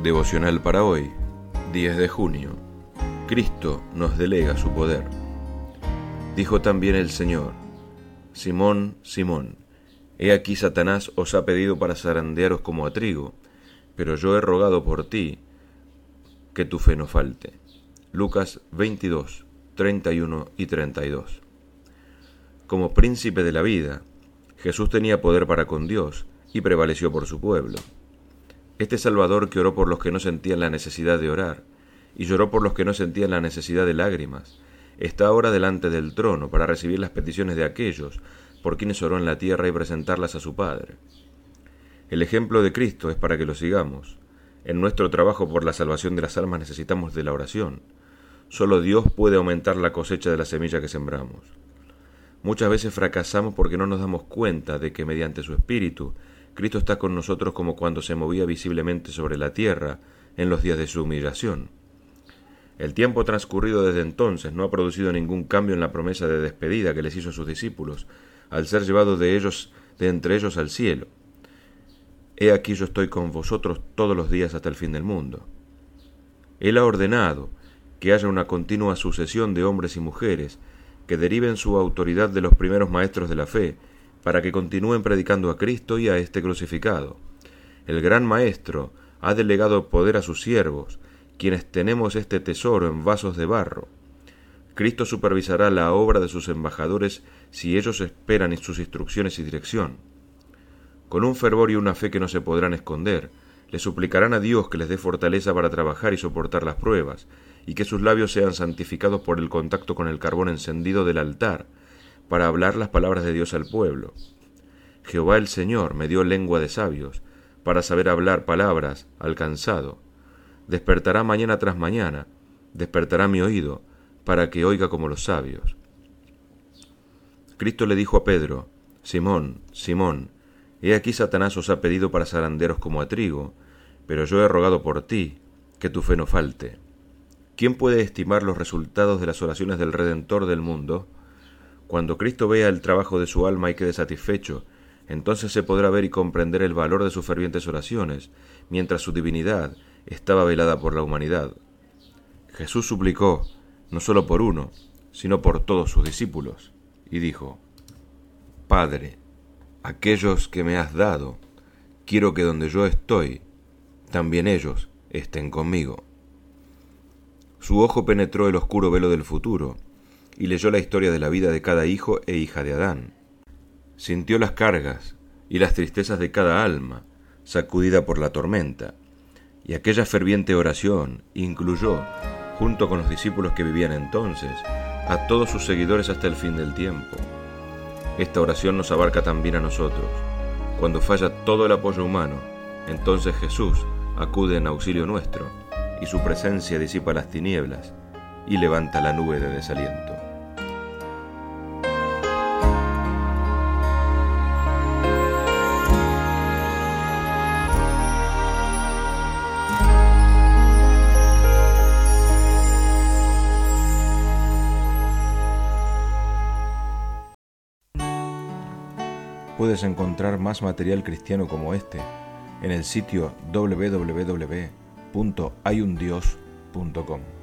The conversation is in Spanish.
Devocional para hoy, 10 de junio. Cristo nos delega su poder. Dijo también el Señor: Simón, Simón, he aquí Satanás os ha pedido para zarandearos como a trigo, pero yo he rogado por ti que tu fe no falte. Lucas 22, 31 y 32. Como príncipe de la vida, Jesús tenía poder para con Dios y prevaleció por su pueblo. Este Salvador que oró por los que no sentían la necesidad de orar y lloró por los que no sentían la necesidad de lágrimas, está ahora delante del trono para recibir las peticiones de aquellos por quienes oró en la tierra y presentarlas a su Padre. El ejemplo de Cristo es para que lo sigamos. En nuestro trabajo por la salvación de las almas necesitamos de la oración. Solo Dios puede aumentar la cosecha de la semilla que sembramos. Muchas veces fracasamos porque no nos damos cuenta de que mediante su Espíritu, Cristo está con nosotros como cuando se movía visiblemente sobre la tierra en los días de su humillación. El tiempo transcurrido desde entonces no ha producido ningún cambio en la promesa de despedida que les hizo a sus discípulos al ser llevados de entre ellos al cielo. He aquí yo estoy con vosotros todos los días hasta el fin del mundo. Él ha ordenado que haya una continua sucesión de hombres y mujeres que deriven su autoridad de los primeros maestros de la fe, para que continúen predicando a Cristo y a este crucificado. El gran Maestro ha delegado poder a sus siervos, quienes tenemos este tesoro en vasos de barro. Cristo supervisará la obra de sus embajadores si ellos esperan en sus instrucciones y dirección. Con un fervor y una fe que no se podrán esconder, le suplicarán a Dios que les dé fortaleza para trabajar y soportar las pruebas, y que sus labios sean santificados por el contacto con el carbón encendido del altar, para hablar las palabras de Dios al pueblo. Jehová el Señor me dio lengua de sabios, para saber hablar palabras al cansado. Despertará mañana tras mañana, despertará mi oído, para que oiga como los sabios. Cristo le dijo a Pedro: Simón, Simón, he aquí Satanás os ha pedido para zarandearos como a trigo, pero yo he rogado por ti, que tu fe no falte. ¿Quién puede estimar los resultados de las oraciones del Redentor del mundo? Cuando Cristo vea el trabajo de su alma y quede satisfecho, entonces se podrá ver y comprender el valor de sus fervientes oraciones, mientras su divinidad estaba velada por la humanidad. Jesús suplicó, no solo por uno, sino por todos sus discípulos, y dijo: Padre, aquellos que me has dado, quiero que donde yo estoy, también ellos estén conmigo. Su ojo penetró el oscuro velo del futuro, y leyó la historia de la vida de cada hijo e hija de Adán. Sintió las cargas y las tristezas de cada alma, sacudida por la tormenta, y aquella ferviente oración incluyó, junto con los discípulos que vivían entonces, a todos sus seguidores hasta el fin del tiempo. Esta oración nos abarca también a nosotros. Cuando falla todo el apoyo humano, entonces Jesús acude en auxilio nuestro, y su presencia disipa las tinieblas y levanta la nube de desaliento. Puedes encontrar más material cristiano como este en el sitio www.hayundios.com.